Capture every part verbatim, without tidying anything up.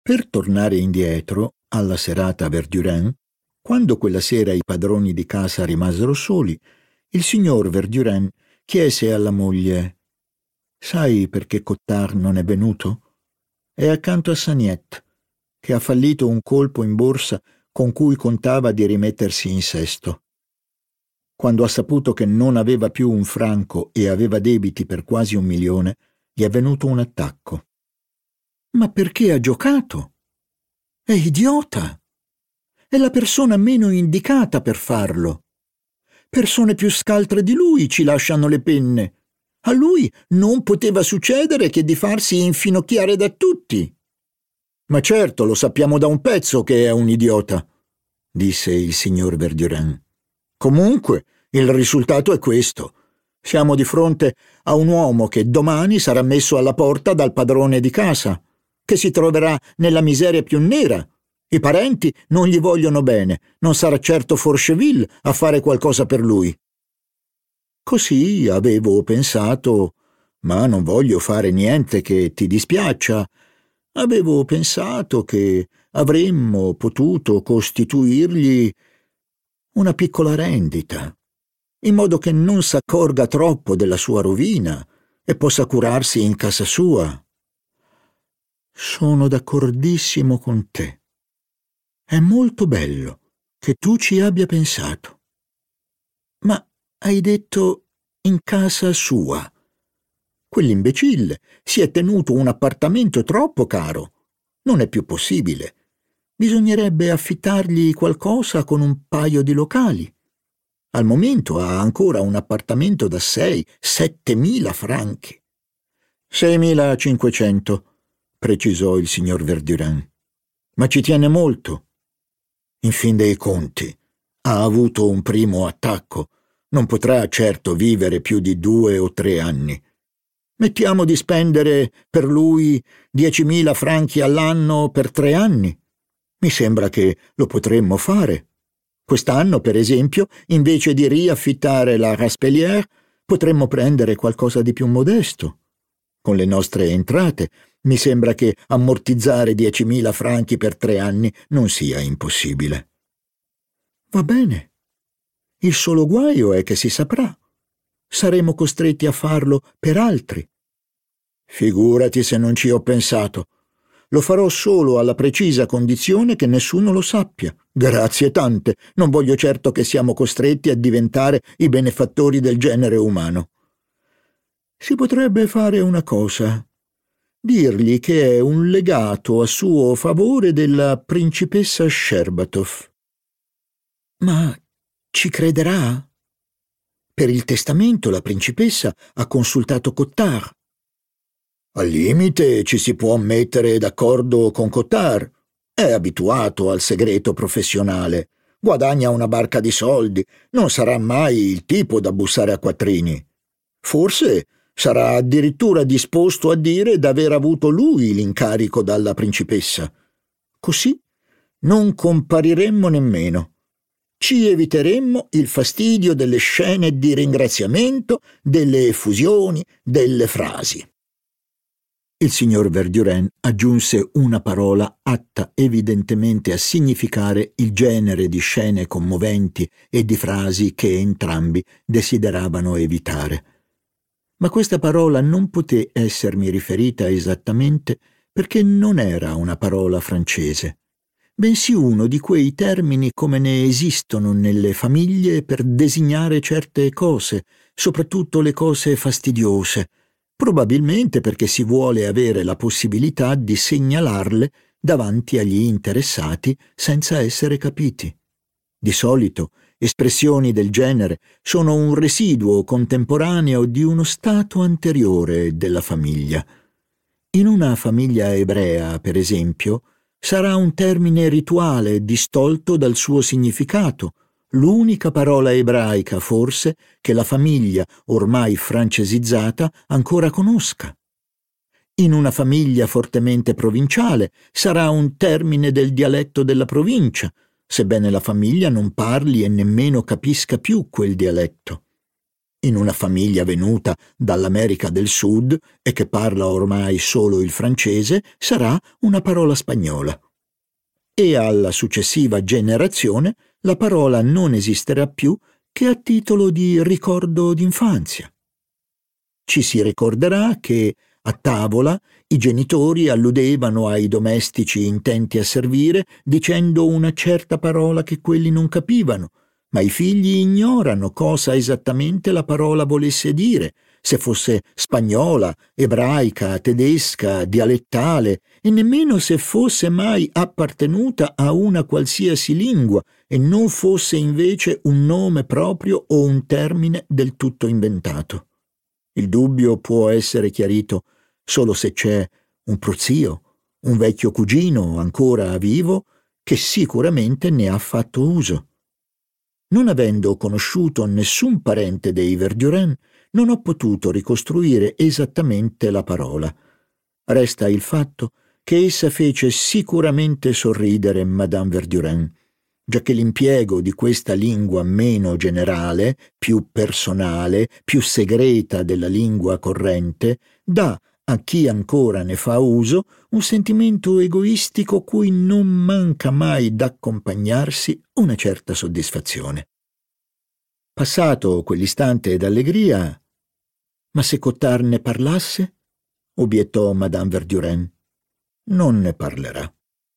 Per tornare indietro, alla serata Verdurin, quando quella sera i padroni di casa rimasero soli, il signor Verdurin chiese alla moglie: «Sai perché Cottard non è venuto? È accanto a Saniette, che ha fallito un colpo in borsa con cui contava di rimettersi in sesto. Quando ha saputo che non aveva più un franco e aveva debiti per quasi un milione, gli è venuto un attacco». «Ma perché ha giocato? È idiota! È la persona meno indicata per farlo. Persone più scaltre di lui ci lasciano le penne. A lui non poteva succedere che di farsi infinocchiare da tutti». «Ma certo, lo sappiamo da un pezzo che è un idiota», disse il signor Verdurin. «Comunque, il risultato è questo. Siamo di fronte a un uomo che domani sarà messo alla porta dal padrone di casa, che si troverà nella miseria più nera. I parenti non gli vogliono bene, non sarà certo Forcheville a fare qualcosa per lui». «Così avevo pensato, ma non voglio fare niente che ti dispiaccia. Avevo pensato che avremmo potuto costituirgli una piccola rendita, in modo che non s'accorga troppo della sua rovina e possa curarsi in casa sua». «Sono d'accordissimo con te. È molto bello che tu ci abbia pensato. Ma hai detto in casa sua. Quell'imbecille si è tenuto un appartamento troppo caro. Non è più possibile. Bisognerebbe affittargli qualcosa con un paio di locali. Al momento ha ancora un appartamento da sei, settemila franchi». «Seimilacinquecento», precisò il signor Verdurin. «Ma ci tiene molto. In fin dei conti, ha avuto un primo attacco. Non potrà certo vivere più di due o tre anni. Mettiamo di spendere per lui diecimila franchi all'anno per tre anni. Mi sembra che lo potremmo fare. Quest'anno, per esempio, invece di riaffittare la Raspellière, potremmo prendere qualcosa di più modesto. Con le nostre entrate, mi sembra che ammortizzare diecimila franchi per tre anni non sia impossibile». «Va bene. Il solo guaio è che si saprà. Saremo costretti a farlo per altri». «Figurati se non ci ho pensato. Lo farò solo alla precisa condizione che nessuno lo sappia. Grazie tante, non voglio certo che siamo costretti a diventare i benefattori del genere umano». «Si potrebbe fare una cosa. Dirgli che è un legato a suo favore della principessa Scherbatov». «Ma ci crederà? Per il testamento la principessa ha consultato Cottard». «Al limite ci si può mettere d'accordo con Cottard. È abituato al segreto professionale, guadagna una barca di soldi, non sarà mai il tipo da bussare a quattrini. Forse sarà addirittura disposto a dire d'aver avuto lui l'incarico dalla principessa. Così non compariremmo nemmeno. Ci eviteremmo il fastidio delle scene di ringraziamento, delle effusioni, delle frasi». Il signor Verdurin aggiunse una parola atta evidentemente a significare il genere di scene commoventi e di frasi che entrambi desideravano evitare. Ma questa parola non poté essermi riferita esattamente perché non era una parola francese, bensì uno di quei termini come ne esistono nelle famiglie per designare certe cose, soprattutto le cose fastidiose, probabilmente perché si vuole avere la possibilità di segnalarle davanti agli interessati senza essere capiti. Di solito, espressioni del genere sono un residuo contemporaneo di uno stato anteriore della famiglia. In una famiglia ebrea, per esempio, sarà un termine rituale distolto dal suo significato, l'unica parola ebraica, forse, che la famiglia, ormai francesizzata, ancora conosca. In una famiglia fortemente provinciale sarà un termine del dialetto della provincia, sebbene la famiglia non parli e nemmeno capisca più quel dialetto. in una famiglia venuta dall'America del Sud e che parla ormai solo il francese, sarà una parola spagnola. E alla successiva generazione la parola non esisterà più che a titolo di ricordo d'infanzia. Ci si ricorderà che a tavola i genitori alludevano ai domestici intenti a servire dicendo una certa parola che quelli non capivano, ma i figli ignorano cosa esattamente la parola volesse dire, se fosse spagnola, ebraica, tedesca, dialettale, e nemmeno se fosse mai appartenuta a una qualsiasi lingua e non fosse invece un nome proprio o un termine del tutto inventato. Il dubbio può essere chiarito solo se c'è un prozio, un vecchio cugino ancora vivo, che sicuramente ne ha fatto uso. Non avendo conosciuto nessun parente dei Verdurin, non ho potuto ricostruire esattamente la parola. Resta il fatto che essa fece sicuramente sorridere Madame Verdurin, giacché l'impiego di questa lingua meno generale, più personale, più segreta della lingua corrente, dà a chi ancora ne fa uso un sentimento egoistico cui non manca mai d'accompagnarsi una certa soddisfazione. Passato quell'istante d'allegria, ma se Cottard ne parlasse? Obiettò Madame Verdurin. Non ne parlerà.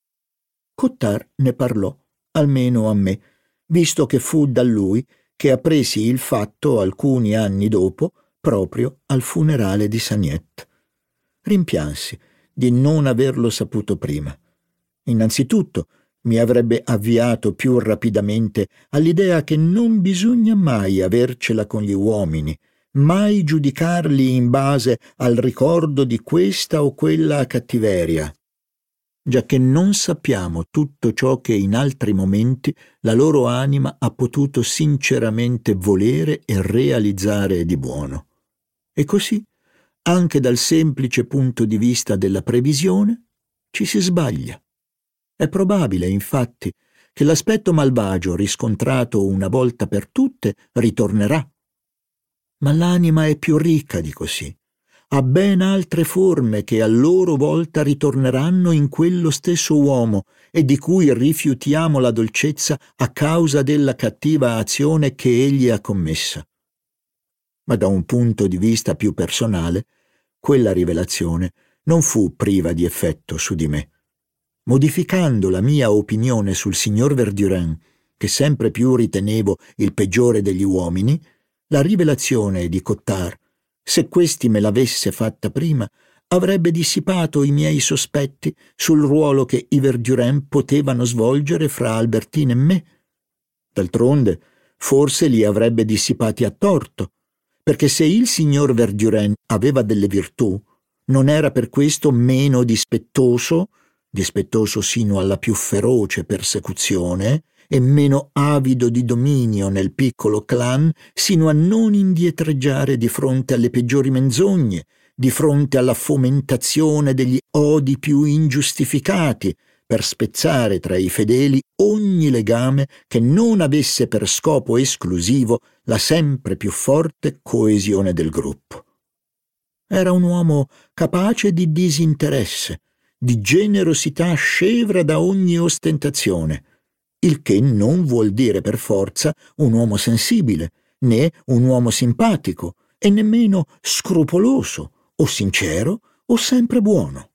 Cottard ne parlò, almeno a me, visto che fu da lui che appresi il fatto alcuni anni dopo, proprio al funerale di Sagnet. Rimpiansi di non averlo saputo prima. Innanzitutto mi avrebbe avviato più rapidamente all'idea che non bisogna mai avercela con gli uomini, mai giudicarli in base al ricordo di questa o quella cattiveria, giacché non sappiamo tutto ciò che in altri momenti la loro anima ha potuto sinceramente volere e realizzare di buono. E così, anche dal semplice punto di vista della previsione, ci si sbaglia. È probabile, infatti, che l'aspetto malvagio riscontrato una volta per tutte ritornerà. Ma l'anima è più ricca di così. Ha ben altre forme che a loro volta ritorneranno in quello stesso uomo e di cui rifiutiamo la dolcezza a causa della cattiva azione che egli ha commessa. Ma da un punto di vista più personale, quella rivelazione non fu priva di effetto su di me. Modificando la mia opinione sul signor Verdurin, che sempre più ritenevo il peggiore degli uomini, la rivelazione di Cottard, se questi me l'avesse fatta prima, avrebbe dissipato i miei sospetti sul ruolo che i Verdurin potevano svolgere fra Albertine e me. D'altronde, forse li avrebbe dissipati a torto, perché se il signor Verdurin aveva delle virtù, non era per questo meno dispettoso, dispettoso sino alla più feroce persecuzione, e meno avido di dominio nel piccolo clan, sino a non indietreggiare di fronte alle peggiori menzogne, di fronte alla fomentazione degli odi più ingiustificati, per spezzare tra i fedeli ogni legame che non avesse per scopo esclusivo la sempre più forte coesione del gruppo. Era un uomo capace di disinteresse, di generosità scevra da ogni ostentazione, il che non vuol dire per forza un uomo sensibile, né un uomo simpatico, e nemmeno scrupoloso, o sincero, o sempre buono.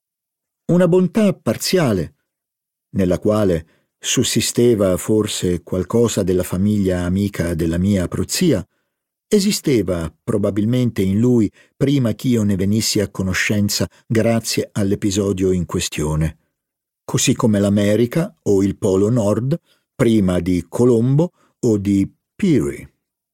Una bontà parziale, nella quale sussisteva forse qualcosa della famiglia amica della mia prozia, esisteva probabilmente in lui prima ch'io ne venissi a conoscenza grazie all'episodio in questione, così come l'America o il Polo Nord prima di Colombo o di Peary.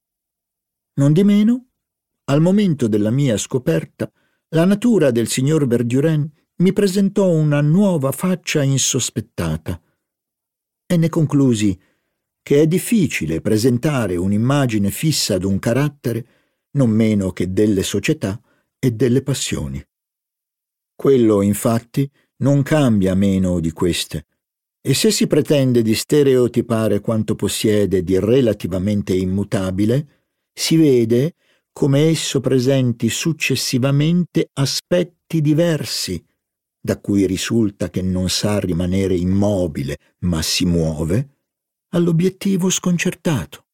Nondimeno, al momento della mia scoperta, la natura del signor Verdurin mi presentò una nuova faccia insospettata e ne conclusi che è difficile presentare un'immagine fissa d'un carattere non meno che delle società e delle passioni. Quello, infatti, non cambia meno di queste, e se si pretende di stereotipare quanto possiede di relativamente immutabile, si vede come esso presenti successivamente aspetti diversi, da cui risulta che non sa rimanere immobile, ma si muove, all'obiettivo sconcertato.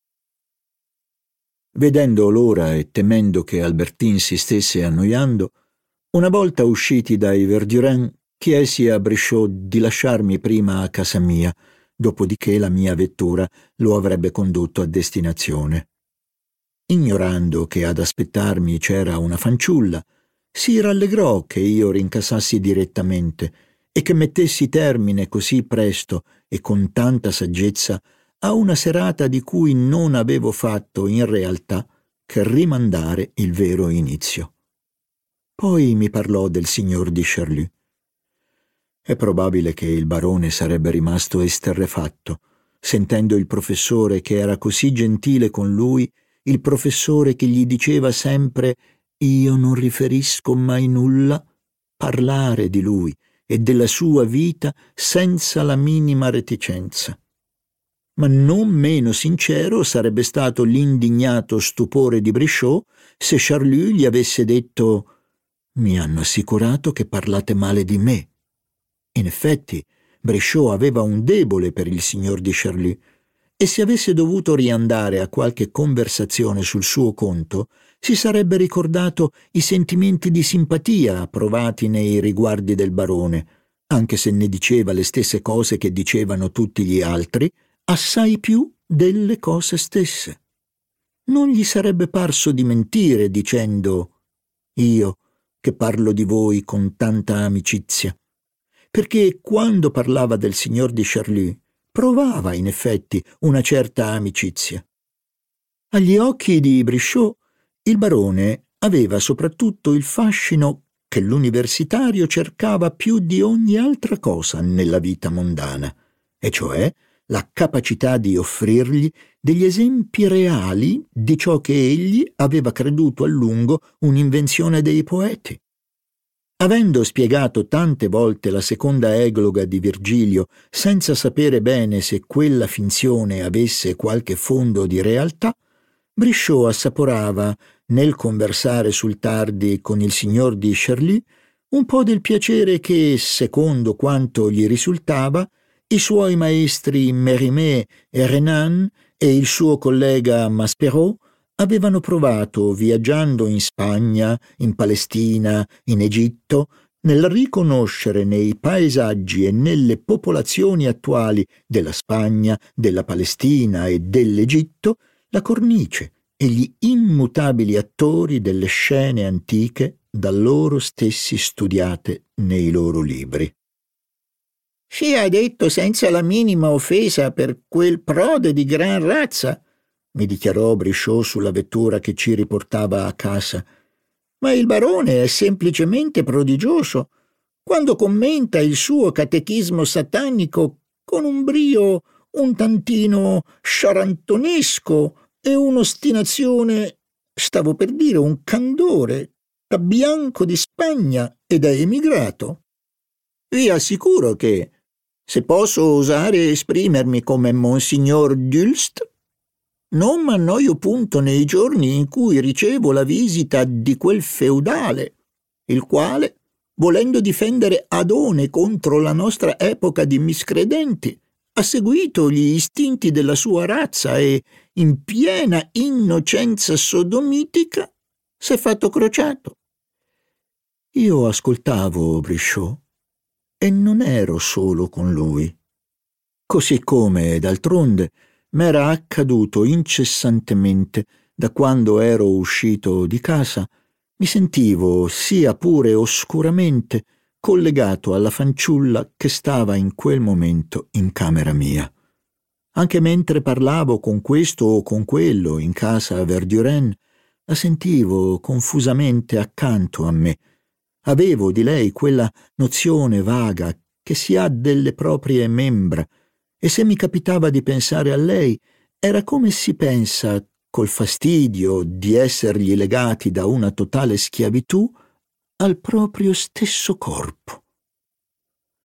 Vedendo l'ora e temendo che Albertine si stesse annoiando, una volta usciti dai Verdurin, chiesi a Brichot di lasciarmi prima a casa mia, dopodiché la mia vettura lo avrebbe condotto a destinazione. Ignorando che ad aspettarmi c'era una fanciulla, si rallegrò che io rincasassi direttamente e che mettessi termine così presto e con tanta saggezza a una serata di cui non avevo fatto in realtà che rimandare il vero inizio. Poi mi parlò del signor di Charlus. È probabile che il barone sarebbe rimasto esterrefatto, sentendo il professore che era così gentile con lui, il professore che gli diceva sempre «Io non riferisco mai nulla», parlare di lui e della sua vita senza la minima reticenza. Ma non meno sincero sarebbe stato l'indignato stupore di Brichot se Charlus gli avesse detto «Mi hanno assicurato che parlate male di me». In effetti, Brichot aveva un debole per il signor di Charlus e se avesse dovuto riandare a qualche conversazione sul suo conto, si sarebbe ricordato i sentimenti di simpatia provati nei riguardi del barone, anche se ne diceva le stesse cose che dicevano tutti gli altri, assai più delle cose stesse. Non gli sarebbe parso di mentire dicendo «Io che parlo di voi con tanta amicizia», perché quando parlava del signor di Charlus provava in effetti una certa amicizia. Agli occhi di Brichot il barone aveva soprattutto il fascino che l'universitario cercava più di ogni altra cosa nella vita mondana, e cioè la capacità di offrirgli degli esempi reali di ciò che egli aveva creduto a lungo un'invenzione dei poeti. Avendo spiegato tante volte la seconda egloga di Virgilio senza sapere bene se quella finzione avesse qualche fondo di realtà, Brichot assaporava, nel conversare sul tardi con il signor di Charlus, un po' del piacere che, secondo quanto gli risultava, i suoi maestri Mérimée e Renan e il suo collega Maspero avevano provato viaggiando in Spagna, in Palestina, in Egitto, nel riconoscere nei paesaggi e nelle popolazioni attuali della Spagna, della Palestina e dell'Egitto la cornice e gli immutabili attori delle scene antiche da loro stessi studiate nei loro libri. «Sia detto senza la minima offesa per quel prode di gran razza», mi dichiarò Brichot sulla vettura che ci riportava a casa, «ma il barone è semplicemente prodigioso quando commenta il suo catechismo satanico con un brio un tantino sciarantonesco e un'ostinazione, stavo per dire un candore, da bianco di Spagna e da emigrato. Vi assicuro che, se posso osare esprimermi come Monsignor Dulst, non m'annoio punto nei giorni in cui ricevo la visita di quel feudale, il quale, volendo difendere Adone contro la nostra epoca di miscredenti, ha seguito gli istinti della sua razza e, in piena innocenza sodomitica, s'è fatto crociato». Io ascoltavo Brichot e non ero solo con lui. Così come, d'altronde, m'era accaduto incessantemente da quando ero uscito di casa, mi sentivo, sia pure oscuramente, collegato alla fanciulla che stava in quel momento in camera mia. Anche mentre parlavo con questo o con quello in casa Verdurin, la sentivo confusamente accanto a me. Avevo di lei quella nozione vaga che si ha delle proprie membra, e se mi capitava di pensare a lei, era come si pensa, col fastidio di essergli legati da una totale schiavitù, al proprio stesso corpo.